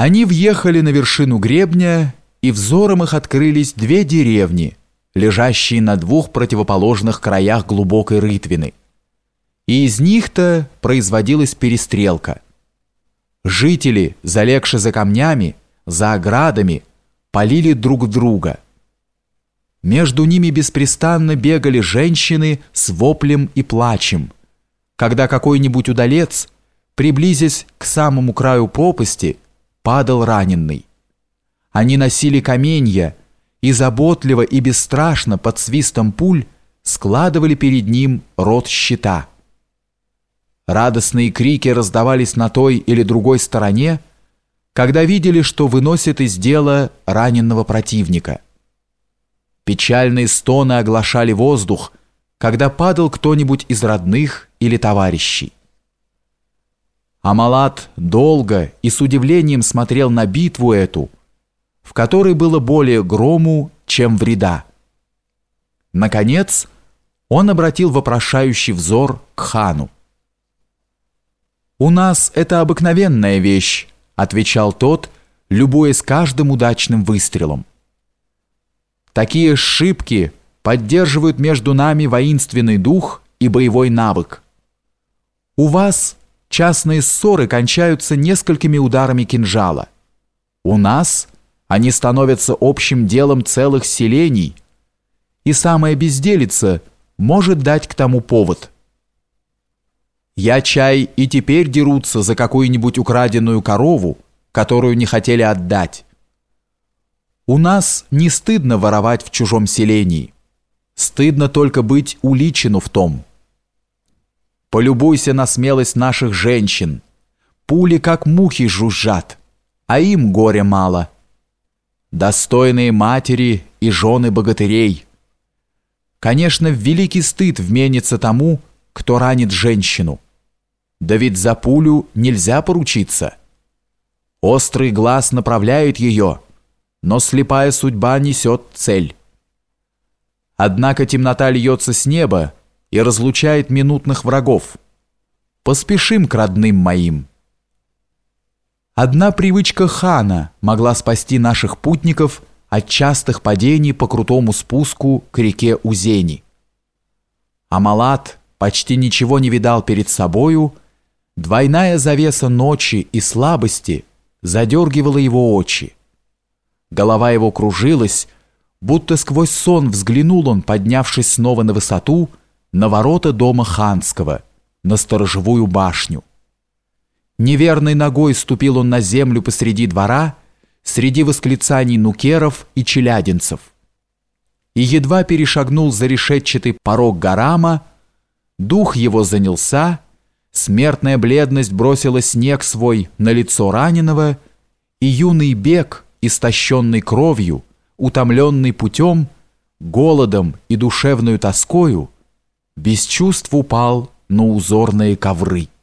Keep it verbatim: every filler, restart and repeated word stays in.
Они въехали на вершину гребня, и взором их открылись две деревни, лежащие на двух противоположных краях глубокой рытвины. И из них-то производилась перестрелка. Жители, залегши за камнями, за оградами, палили друг друга. Между ними беспрестанно бегали женщины с воплем и плачем, когда какой-нибудь удалец, приблизясь к самому краю пропасти, падал раненый. Они носили каменья и заботливо и бесстрашно под свистом пуль складывали перед ним рот щита. Радостные крики раздавались на той или другой стороне, когда видели, что выносят из дела раненого противника. Печальные стоны оглашали воздух, когда падал кто-нибудь из родных или товарищей. Амалат долго и с удивлением смотрел на битву эту, в которой было более грому, чем вреда. Наконец, он обратил вопрошающий взор к хану. «У нас это обыкновенная вещь», — отвечал тот, любуясь каждым удачным выстрелом. «Такие сшибки поддерживают между нами воинственный дух и боевой навык. У вас частные ссоры кончаются несколькими ударами кинжала. У нас они становятся общим делом целых селений, и самая безделица может дать к тому повод. Я чай и теперь дерутся за какую-нибудь украденную корову, которую не хотели отдать. У нас не стыдно воровать в чужом селении. Стыдно только быть уличену в том. Полюбуйся на смелость наших женщин. Пули как мухи жужжат, а им горя мало. Достойные матери и жены богатырей. Конечно, в великий стыд вменится тому, кто ранит женщину. Да ведь за пулю нельзя поручиться. Острый глаз направляет ее, но слепая судьба несет цель. Однако темнота льется с неба и разлучает минутных врагов. Поспешим к родным моим. Одна привычка хана могла спасти наших путников от частых падений по крутому спуску к реке Узени. Амалат почти ничего не видал перед собою, двойная завеса ночи и слабости задергивала его очи. Голова его кружилась, будто сквозь сон взглянул он, поднявшись снова на высоту, на ворота дома ханского, на сторожевую башню. Неверной ногой ступил он на землю посреди двора, среди восклицаний нукеров и челядинцев. И едва перешагнул за решетчатый порог гарама, дух его занялся, смертная бледность бросила снег свой на лицо раненого, и юный бег, истощенный кровью, утомленный путем, голодом и душевную тоскою, без чувств упал на узорные ковры.